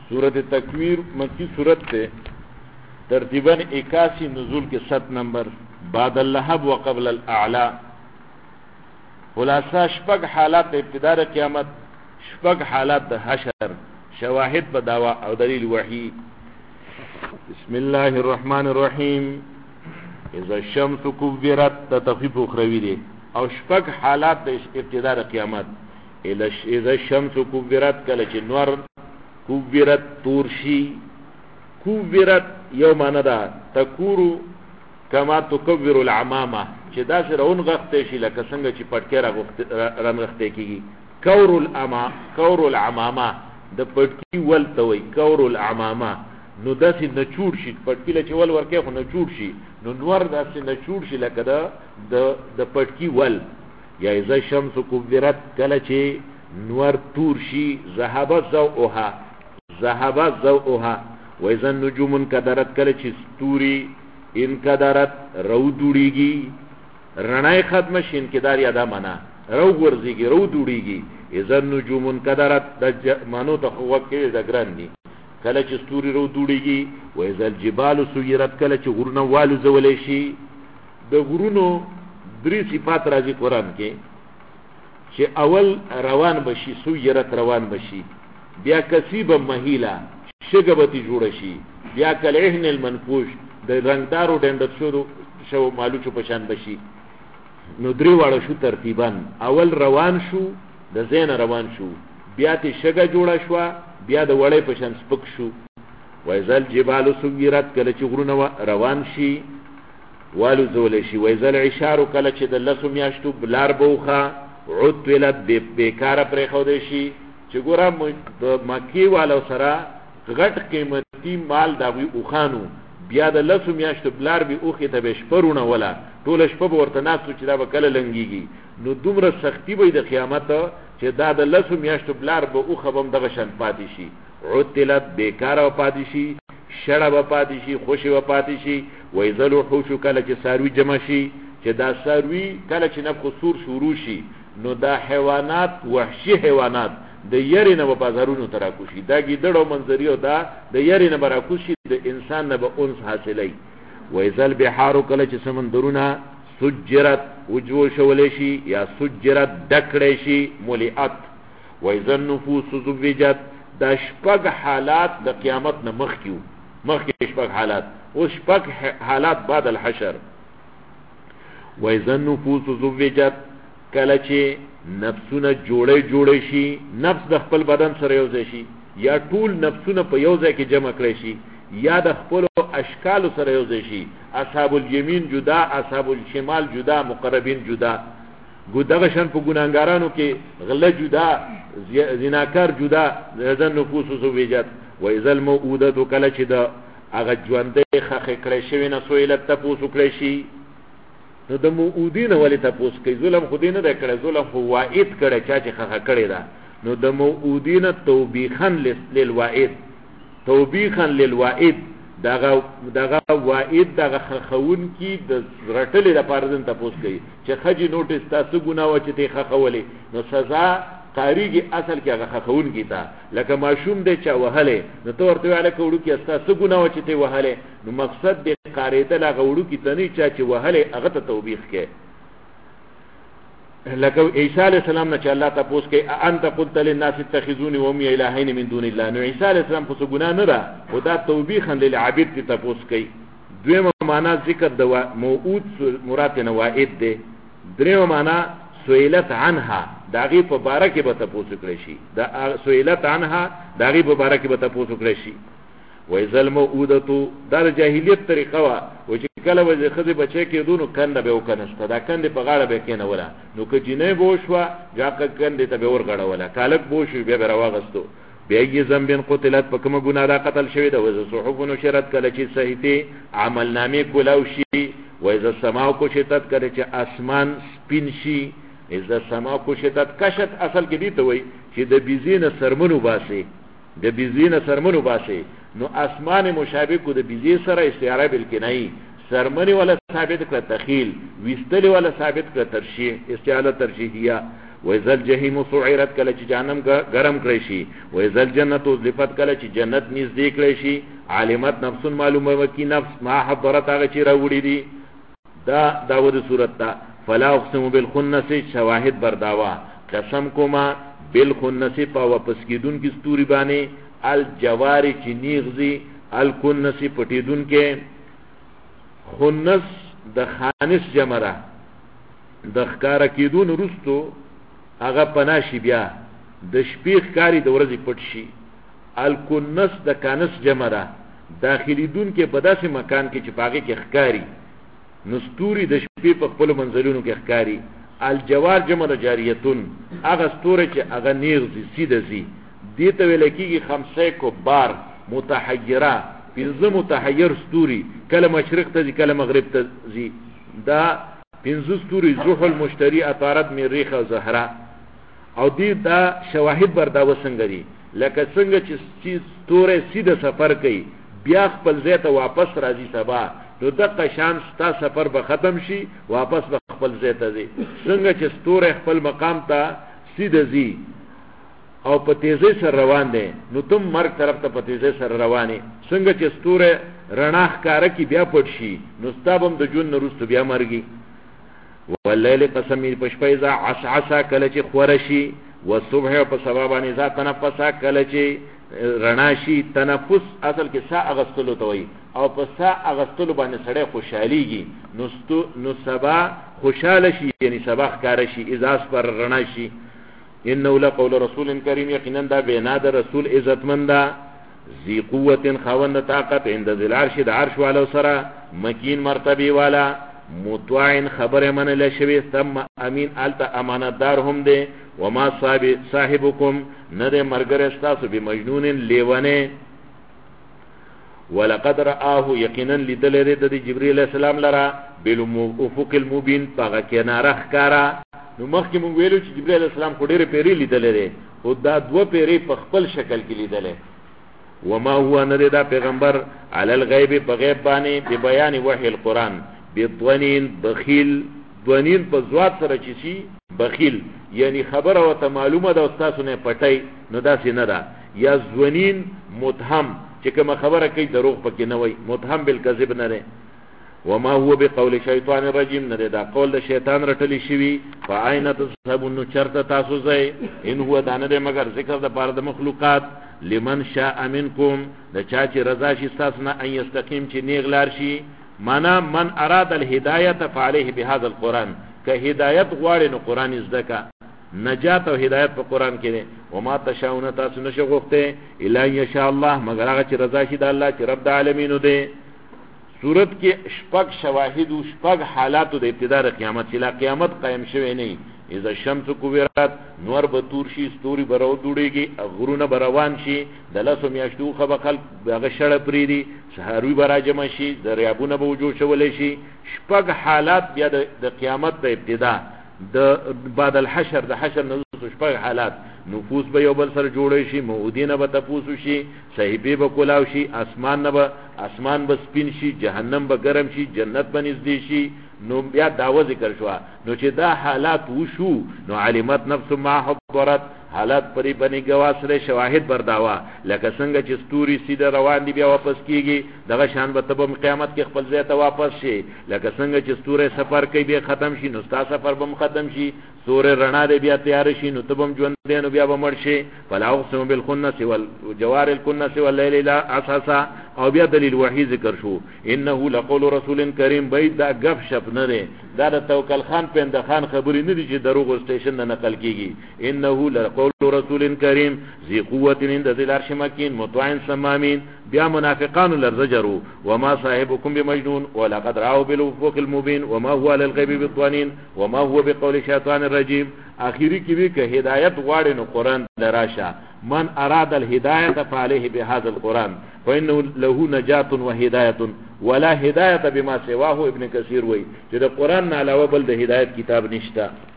सूरत तकवीर मक्की सूरत थे, तरतीबन 81 नज़ुल के 7 नंबर बाद अल्लहब व क़ब्ल अल-अअला। खुलासा शपग हालात इब्तिदार क़यामत, शपग हालात हशर, शवाहिद ब दावा और दलील वही। बिस्मिल्लाहिर रहमानिर रहीम। इज़ा शम्सु कुव्विरत तख़फीफ उखरवी दे और शपग हालात इब्तिदार क़यामत। इज़ा शम्सु कुव्विरत कल चिन्वर कुव्विरत तूरशी, कुव्विरत यो मानदा तकूरु कमा तुकव्विरु अल-अमामा, چې دا سره اون غخته شي لکه څنګه چې پټکی رانغخته کیږي. کور العمامه د پټکی ول ته وای کور العمامه، نو داسې نچوړ شي پټکی له چول ورکه خو نچوړ شي، نو نور داسې نچوړ شي لکه د پټکی ول. یا اذا شمس کوبرت کله چې نور تور شي ذهب ضوءها و اذا النجوم انكدرت کله چې ستوري انکدرت رو دوڑیگی، رنای ختم شي انکدار یادا منا رو ورزیگی رو دوڑیگی. اذا النجوم انکدرت د مانو ته وکه د ګران دي کله چې ستوري رو دوڑیگی. و اذا الجبال سيرت کله چې غرونه والو زولې شي. د غرونو درې صفات راځي قران کې چې اول روان بشي، سيرت روان بشي، بیا کسیب مهیلا شګبتی جوړ شي، بیا کلهن المنفوش د رنگدارو ډندر شو مالوچو پشان بشي. نو درې واړه شو ترتیبا، اول روان شو د زین روان شو، بیا ته شګه جوړه شو، بیا د وړې پشان سپک شو. وایزل جبال سویرت کله چې غرونه روان شي والو زول شي. وایزل عشار کله چې د لسو میاشتو بلار بوخه عطلت بیکاره پرې خو دې شي چې ګورم د مکی والو سره غټ قیمتي مال داوی اوخانو، بیا د لسو میاشتو بلار بی اوخی تا بشپرونه ولا طول شپه ورته ناسو چې دا به کله لنګیږي. نو دومره سختی به د قیامت چې دا د لسو میاشتو بلار به اوخه بم دغه شان پاتې شي، عطلت بیکاره و پاتې شي، شړه به پاتې شي، خوشي به پاتې شي. وایذل وحوش کله چې ساروی جمع شي، چې دا ساروی کله چې نفخ الصور شروع شي، نو دا حیوانات وحشي حیوانات د یری نه په بازارونو تراکوشي، دا ګیدړو منظریو دا د یری نه براکوشي، د انسان نه به انس حاصلای. وایذل بحار کله چې سمندرونه سجرت وجو شولې شي یا سجرت دکړې شي ملئات. وایذل نفوس زوجت دا شپږ حالات د قیامت نه مخکې شپږ حالات او شپږ حالات بعد الحشر. وایذل نفوس زوجت کله چې نفسونه جوړې شي، نفس د خپل بدن سره یو ځای شي، یا ټول نفسونه په یو ځای کې جمع کړي شي، یا د خپل اشکال سره یو ځای شي، اصحاب الیمین جدا، اصحاب الشمال جدا، مقربین جدا. دغه شان په ګناګارانو کې غله جدا، زناکار جدا. ذن نفوس زوجت. و اذا الموءودة کله چې د هغه ژوندې خخې کړې شوی نه سویلت تاسو کړی شي. نو د موعودین ولې تاسو کوي؟ ظلم خو دې نه ده کړی، ظلم خو واعد کړی چا چې خخه کړی ده. نو د موعودین توبیخا للواعد، توبیخا للواعد، دغه واعد دغه خخون کی د رټلې لپاره دن تاسو کوي چې خجی نوټس تاسو ګناوه چې ته خخولې، نو سزا قاریږي اصل کې هغه خخون کی تا لکه ماشوم دې چا وهله، نو تو ورته ویل کوړو کې تاسو ګناوه چې ته وهله، نو مقصد دې قاریته لا غوړو کې تنه چا چې وهله هغه ته توبیخ کې. لکه عیسی علیہ السلام نه چې الله تاسو کې انت قلت للناس اتخذوني وامي الهين من دون الله، نو عیسی علیہ السلام خو ګنا نه را او دا توبیخا للعبید ته تاسو کوي. دویمه معنا ذکر د موعود مراد نه واعد ده. دریمه معنا سئلت عنها داغي په باره کې به تاسو کړی شي، دا سئلت عنها داغي په باره کې به تاسو کړی شي. وایذل الموءودة دا جاهلیت طریقه وا و چې کله وځي خدي بچی کې دونو کنده به وکنسته، دا کنده په غاړه به کېنه ولا، نو که جنې بوشوا ځکه کنده ته به ورغړه ولا کالک بوشي به راوغستو. بأي ذنب قتلت فكم غنا دا قتل شوی دا. وذ صحف نشرت کله چې صحیفه عمل نامې کولاو شي. وایذ السماء کوشتت کله چې اسمان سپین شي. اذا السماء کوشتت کشت اصل کې دی ته وای چې د بيزین سرمنو باسي، د بيزین سرمنو باسي. نو اسمان مشابه کو د بيزي سره استعاره بالکنایي، سرمنی ولا ثابت کړه تخیل، وستلی ولا ثابت کړه ترشیح، استعاره ترشیحیه. و اذا الجحیم سعرت کله چې جهنم ګرم کړی شي و اذا الجنه ازلفت کله چې جنت نږدې کړی شي علمت نفس معلومه وکي نفس ما حضرت هغه چې راوړي دي دا داود صورت تا فلا اقسم بالخنس شواهد برداوا قسم کوما بالخنس په واپس کیدون کی ستوري باندې الجواری چې نیغزي الکنس پټیدون کې خنس د خانس جمره د ښکارا کیدون رستو هغه پناشي بیا د شپې ښکاری د ورځې پټ شي الکنس د کانس جمره داخلي دون کې په داسې مکان کې چې باغې کې ښکاری نستوري د شپې په خپل منزلونو کې ښکاری الجوار جمع جاریتون هغه ستوره چې هغه نیغزي سیده زی دې ته ویل کېږي خمسه کبار متحیره پنځه متحیر ستوري کله مشرق ته ځي کله مغرب ته ځي دا پنځه ستوري زحل مشتری عطارد مریخ او زهره او دې دا شواهد بردا وسنګ دي لکه څنګه چې ستوره سیده سفر کوي بیا خپل ځای ته واپس راځي سبا نو دغه شان ستا سفر به ختم شي واپس به خپل ځای ته ځي څنګه چې ستوره خپل مقام ته سیده ځي او په تیزی سره روان دي نو تم مرګ طرف ته په تیزی سره رواني څنګه چې ستوره رڼا ښکارا کی بیا پټ شي نو ستابم د جون نورست بیا مرګي والليل قسمی پشپای ذا عسعسا کله چې خورشي والصبح په سبب باندې ذا تنفسا کله چې رڼا شي تنفس اصل کې سا اغستلو ته وي او په سا اغستلو باندې سړی خوشحاليږي نو سبا خوشاله شي یعنی سبا ښکارا شي اذا پر رڼا شي انه لقول رسول کریم یقینا دا بینا د رسول عزتمند ذی قوت خوند طاقت عند ذل عرش د عرش والا سره مکین مرتبه والا مطاع خبر من له شوی ثم امین الت امانتدار هم ده وما صاحبکم نده مرګر استاسو بمجنون لیونه ولقد رآه یقینا لدلره د جبرئیل السلام لرا بالافق المبین پاغه کناره ښکارا نو مخکې مونږ ویلو چې جبرئیل السلام خو ډېرې پیری لیدلې ده او دا دوه پیری په خپل شکل کې لیدلې وما هو نه دا پیغمبر علی الغیب په غیب باندې په بیان وحی القرآن بضنین بخیل ضنین په ذات سره چې شي بخیل یعنی خبره او ته معلومه ده استاد نه پټي نو دا څه نه ده یا ضنین متهم چې کوم خبره کوي دروغ پکې نه وای متهم بالکذب نه ده وما هو بقول شیطان الرجیم نه دا قول د شیطان رټلی شوی فاین تذهبون چرته تاسو ځای ان هو دانه مگر ذکر د پاره د مخلوقات لمن شاء منکم د چا چې رضا شي تاسو نه ان یستقیم چې نیغلار شي معنا من اراد الهدایه فعليه بهذا القران که هدایت غواړي نو قران زدکا نجات او هدایت په قران کې ده وما تشاؤون تاسو نشه غوښته الا ان شاء الله مگر هغه چې رضا شي د الله چې رب العالمین ده صورت کې شپږ شواهد او شپږ حالات د ابتدا د قیامت چې لا قیامت قائم شوی نه اذا الشمس کوبرات نور به تور شي ستوري برو دوړيږي غرونه بروان شي د لاسو میاشتو خبقل هغه شړه پریدي سحروي براجم شي دریابونه به وجو شولې شي شپږ حالات بیا د قیامت د ابتدا د بعد الحشر د حشر نو شپږ حالات نفوس به یو بل سره جوړی شي مودینه به تپوسو شي صحیبه به کولاو شي اسمان به سپین شي جهنم به ګرم شي جنت به نږدې شي نو بیا داوا ذکر شو نو چې دا حالات وشو نو علمت نفس ما حضرت حالات پری بنی گواسره شواهد برداوا لکه څنګه چې ستوري سیده روان دي بیا واپس کیږي دغه شان به تبم قیامت کې خپل ځای ته واپس شي لکه څنګه چې ستوره سفر کوي بیا ختم شي نو ستا سفر به ختم شي ستوره رڼا دی بیا تیار شي نو تبم ژوند دی نو بیا به مړ شي فلا اقسم بالخنس والجوار الكنس والليل لا اساسا او بیا دلیل وحی ذکر شو انه لقول رسول کریم بيد دا غف شپ نه دی دا د توکل خان پند خان خبرې نه دي چې دروغ سټیشن نه نقل کیږي انه لقول رسول کریم ذی قوت عند ذی العرش مکین مطاع سمامین بیا منافقان لرزجروا وما صاحبكم بمجنون ولقد راوا بالافق المبين وما هو للغيب بطوانين وما هو بقول شیطان الرجیم اخیری کې به که هدایت غواړي نو قران دراشه من اراد الهدايه فعليه بهذا القران فانه له نجات وهدايه ولا هدايه بما سواه ابن كثير وی چې د قران نه علاوه بل د هدایت کتاب نشته